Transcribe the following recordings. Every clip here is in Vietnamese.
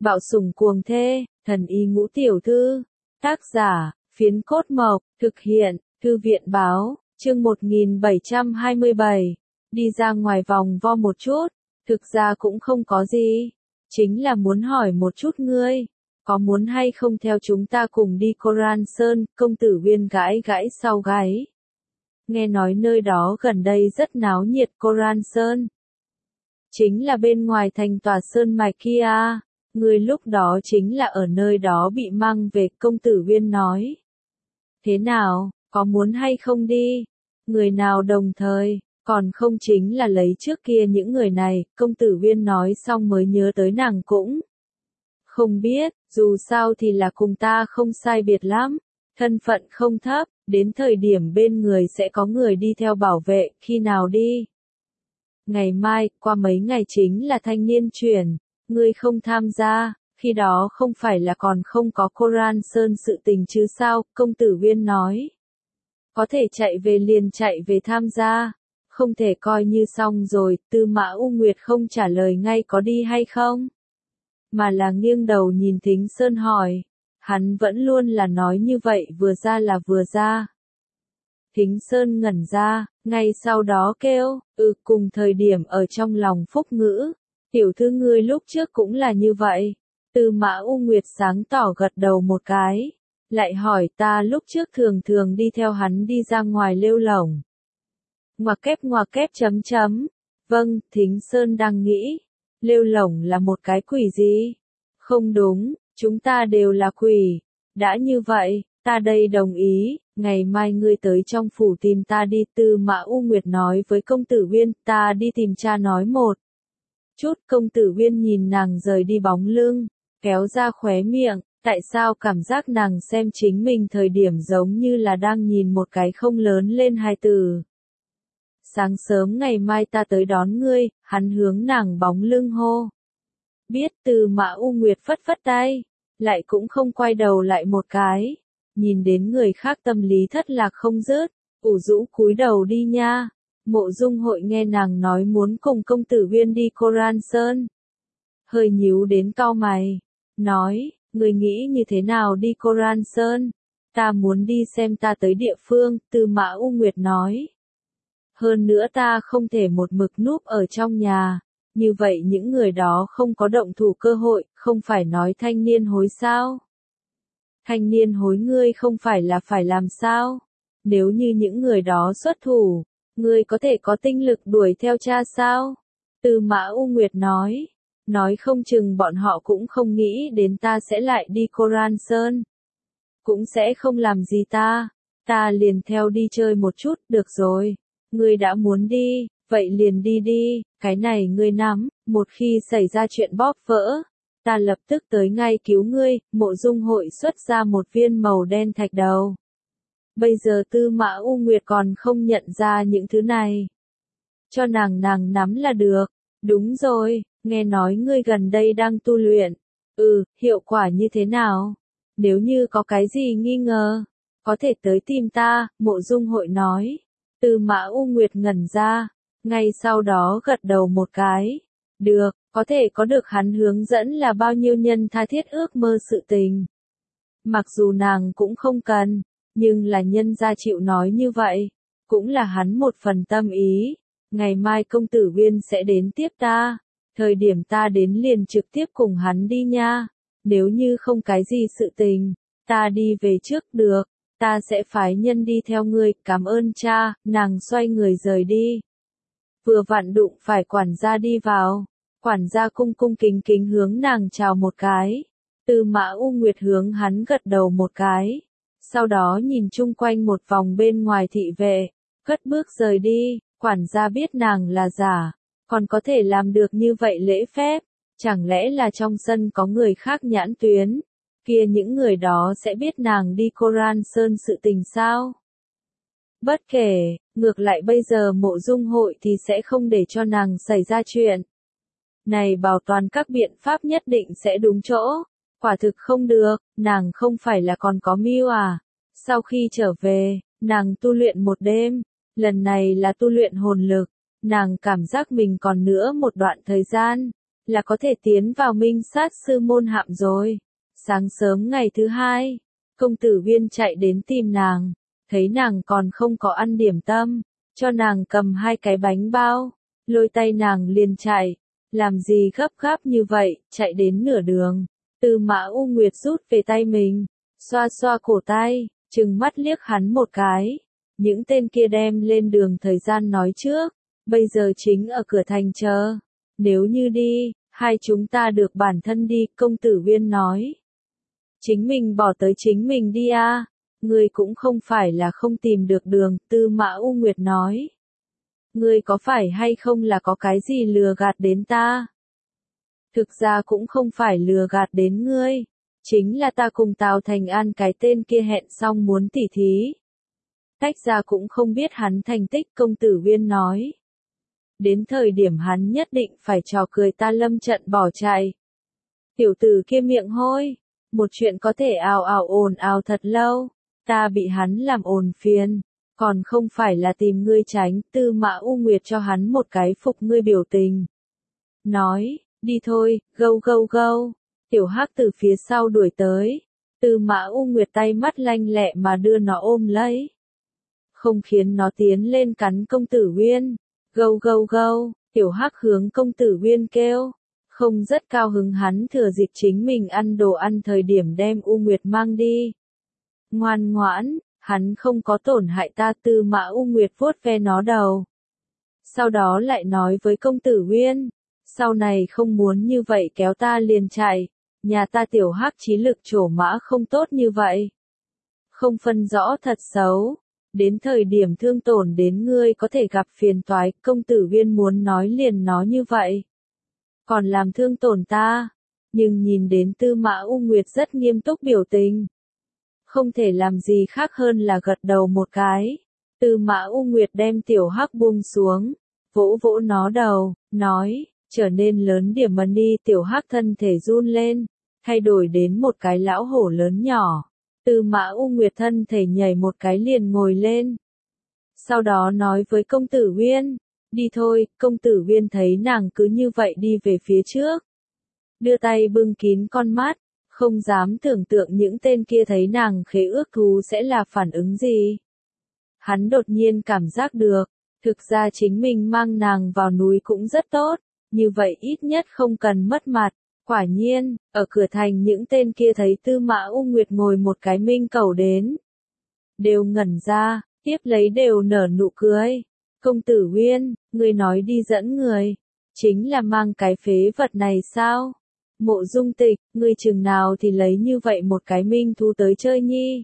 Bạo sủng cuồng thê, thần y ngũ tiểu thư. Tác giả, Phiến Cốt Mộc, thực hiện, Thư viện báo, chương 1727. Đi ra ngoài vòng vo một chút, thực ra cũng không có gì. Chính là muốn hỏi một chút ngươi, có muốn hay không theo chúng ta cùng đi Koran Sơn, công tử Viên gãi gãi sau gáy. Nghe nói nơi đó gần đây rất náo nhiệt Koran Sơn. Chính là bên ngoài thành tòa sơn mạch kia. Người lúc đó chính là ở nơi đó bị mang về, công tử Viên nói. Thế nào, có muốn hay không đi? Người nào đồng thời, còn không chính là lấy trước kia những người này, công tử Viên nói xong mới nhớ tới nàng cũng. Không biết, dù sao thì là cùng ta không sai biệt lắm, thân phận không thấp, đến thời điểm bên người sẽ có người đi theo bảo vệ, khi nào đi? Ngày mai, qua mấy ngày chính là thanh niên chuyển, ngươi không tham gia, khi đó không phải là còn không có Koran Sơn sự tình chứ sao, công tử Viên nói. Có thể chạy về liền chạy về tham gia, không thể coi như xong rồi, Tư Mã U Nguyệt không trả lời ngay có đi hay không, mà là nghiêng đầu nhìn Thính Sơn hỏi, hắn vẫn luôn là nói như vậy, vừa ra là vừa ra. Thính Sơn ngẩn ra, ngay sau đó kêu, cùng thời điểm ở trong lòng Phúc Ngữ, tiểu thư ngươi lúc trước cũng là như vậy. Tư Mã U Nguyệt sáng tỏ gật đầu một cái, lại hỏi ta lúc trước thường thường đi theo hắn đi ra ngoài lêu lổng. Ngoặc kép chấm chấm, vâng, Thính Sơn đang nghĩ, lêu lổng là một cái quỷ gì? Không đúng, chúng ta đều là quỷ, đã như vậy, ta đây đồng ý, ngày mai ngươi tới trong phủ tìm ta đi. Tư Mã U Nguyệt nói với công tử Viên, ta đi tìm cha nói một chút. Công tử Viên nhìn nàng rời đi bóng lưng, kéo ra khóe miệng, tại sao cảm giác nàng xem chính mình thời điểm giống như là đang nhìn một cái không lớn lên hài tử. Sáng sớm ngày mai ta tới đón ngươi, hắn hướng nàng bóng lưng hô. Biết. Tư Mã U Nguyệt phất phất tay, lại cũng không quay đầu lại một cái, nhìn đến người khác tâm lý thất lạc không dứt, ủ rũ cúi đầu đi nha. Mộ Dung Hội nghe nàng nói muốn cùng công tử Viên đi Koran Sơn, hơi nhíu đến cau mày, nói, người nghĩ như thế nào đi Koran Sơn? Ta muốn đi xem ta tới địa phương, Tư Mã U Nguyệt nói. Hơn nữa ta không thể một mực núp ở trong nhà, như vậy những người đó không có động thủ cơ hội, không phải nói thanh niên hối sao? Thanh niên hối ngươi không phải là phải làm sao? Nếu như những người đó xuất thủ, ngươi có thể có tinh lực đuổi theo cha sao? Tư Mã U Nguyệt nói không chừng bọn họ cũng không nghĩ đến ta sẽ lại đi Koran Sơn. Cũng sẽ không làm gì ta liền theo đi chơi một chút, được rồi. Ngươi đã muốn đi, vậy liền đi đi, cái này ngươi nắm, một khi xảy ra chuyện bóp vỡ, ta lập tức tới ngay cứu ngươi. Mộ Dung Hội xuất ra một viên màu đen thạch đầu. Bây giờ Tư Mã U Nguyệt còn không nhận ra những thứ này. Cho nàng nắm là được. Đúng rồi, nghe nói ngươi gần đây đang tu luyện. Hiệu quả như thế nào? Nếu như có cái gì nghi ngờ, có thể tới tìm ta, Mộ Dung Hội nói. Tư Mã U Nguyệt ngẩn ra, ngay sau đó gật đầu một cái. Được, có thể có được hắn hướng dẫn là bao nhiêu nhân tha thiết ước mơ sự tình. Mặc dù nàng cũng không cần, nhưng là nhân gia chịu nói như vậy, cũng là hắn một phần tâm ý. Ngày mai công tử Viên sẽ đến tiếp ta, thời điểm ta đến liền trực tiếp cùng hắn đi nha. Nếu như không cái gì sự tình, ta đi về trước được, ta sẽ phái nhân đi theo ngươi, cảm ơn cha. Nàng xoay người rời đi. Vừa vặn đụng phải quản gia đi vào, quản gia cung cung kính kính hướng nàng chào một cái. Tư Mã U Nguyệt hướng hắn gật đầu một cái, sau đó nhìn chung quanh một vòng bên ngoài thị vệ, cất bước rời đi. Quản gia biết nàng là giả, còn có thể làm được như vậy lễ phép, chẳng lẽ là trong sân có người khác nhãn tuyến, kia những người đó sẽ biết nàng đi Koran Sơn sự tình sao? Bất kể, ngược lại bây giờ Mộ Dung Hội thì sẽ không để cho nàng xảy ra chuyện. Này bảo toàn các biện pháp nhất định sẽ đúng chỗ, quả thực không được, nàng không phải là còn có mưu à? Sau khi trở về, nàng tu luyện một đêm. Lần này là tu luyện hồn lực, nàng cảm giác mình còn nữa một đoạn thời gian, là có thể tiến vào minh sát sư môn hạm rồi. Sáng sớm ngày thứ hai, công tử Viên chạy đến tìm nàng, thấy nàng còn không có ăn điểm tâm, cho nàng cầm 2 cái bánh bao, lôi tay nàng liền chạy, làm gì gấp gáp như vậy, chạy đến nửa đường, Tư Mã U Nguyệt rút về tay mình, xoa xoa cổ tay, trừng mắt liếc hắn một cái, những tên kia đem lên đường thời gian nói trước, bây giờ chính ở cửa thành chờ, nếu như đi, hai chúng ta được bản thân đi, công tử Viên nói. Chính mình bỏ tới chính mình đi a, ngươi cũng không phải là không tìm được đường, Tư Mã U Nguyệt nói. Ngươi có phải hay không là có cái gì lừa gạt đến ta? Thực ra cũng không phải lừa gạt đến ngươi, chính là ta cùng Tào Thành An cái tên kia hẹn xong muốn tỉ thí. Tách ra cũng không biết hắn thành tích, công tử Viên nói. Đến thời điểm hắn nhất định phải trò cười ta lâm trận bỏ chạy. Tiểu tử kia miệng hôi, một chuyện có thể ào ào ồn ào thật lâu, ta bị hắn làm ồn phiền, còn không phải là tìm ngươi tránh, Tư Mã U Nguyệt cho hắn một cái phục ngươi biểu tình. Nói, đi thôi, gâu gâu gâu, tiểu hắc từ phía sau đuổi tới, Tư Mã U Nguyệt tay mắt lanh lẹ mà đưa nó ôm lấy. Không khiến nó tiến lên cắn công tử Viên, gâu gâu gâu, tiểu hắc hướng công tử Viên kêu. Không rất cao hứng hắn thừa dịp chính mình ăn đồ ăn thời điểm đem U Nguyệt mang đi. Ngoan ngoãn, hắn không có tổn hại ta, Tư Mã U Nguyệt vuốt ve nó đầu. Sau đó lại nói với công tử Viên, sau này không muốn như vậy kéo ta liền chạy, nhà ta tiểu hắc trí lực trổ mã không tốt như vậy. Không phân rõ thật xấu, đến thời điểm thương tổn đến ngươi có thể gặp phiền toái, công tử Viên muốn nói liền nói như vậy. Còn làm thương tổn ta, nhưng nhìn đến Tư Mã U Nguyệt rất nghiêm túc biểu tình. Không thể làm gì khác hơn là gật đầu một cái. Tư Mã U Nguyệt đem tiểu hắc buông xuống, vỗ vỗ nó đầu, nói, trở nên lớn điểm mà đi, tiểu hắc thân thể run lên, thay đổi đến một cái lão hổ lớn nhỏ. Tư Mã U Nguyệt thân thể nhảy một cái liền ngồi lên. Sau đó nói với công tử Viên, đi thôi, công tử Viên thấy nàng cứ như vậy đi về phía trước. Đưa tay bưng kín con mắt, không dám tưởng tượng những tên kia thấy nàng khế ước thú sẽ là phản ứng gì. Hắn đột nhiên cảm giác được, thực ra chính mình mang nàng vào núi cũng rất tốt, như vậy ít nhất không cần mất mặt. Quả nhiên, ở cửa thành những tên kia thấy Tư Mã U Nguyệt ngồi một cái minh cẩu đến. Đều ngẩn ra, tiếp lấy đều nở nụ cười. Công tử Viên, ngươi nói đi dẫn người, chính là mang cái phế vật này sao? Mộ Dung Tịch, ngươi chừng nào thì lấy như vậy một cái minh thú tới chơi nhi?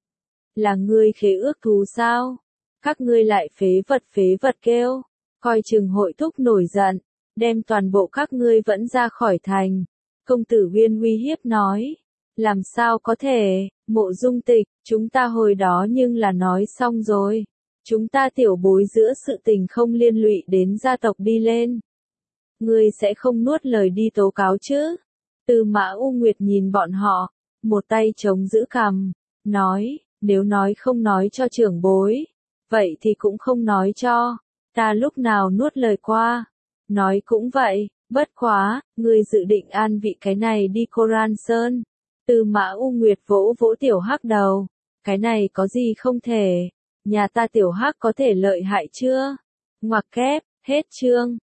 Là ngươi khế ước thú sao? Các ngươi lại phế vật kêu, coi chừng hội thúc nổi giận, đem toàn bộ các ngươi vẫn ra khỏi thành. Công tử Viên uy hiếp nói, làm sao có thể, Mộ Dung Tịch, chúng ta hồi đó nhưng là nói xong rồi. Chúng ta tiểu bối giữa sự tình không liên lụy đến gia tộc đi lên. Ngươi sẽ không nuốt lời đi tố cáo chứ? Tư Mã U Nguyệt nhìn bọn họ, một tay chống giữ cằm, nói, nếu nói không nói cho trưởng bối, vậy thì cũng không nói cho, ta lúc nào nuốt lời qua. Nói cũng vậy, bất quá, ngươi dự định an vị cái này đi Koran Sơn. Tư Mã U Nguyệt vỗ vỗ tiểu hắc đầu, cái này có gì không thể. Nhà ta tiểu hắc có thể lợi hại chưa? Ngoặc kép, hết chương.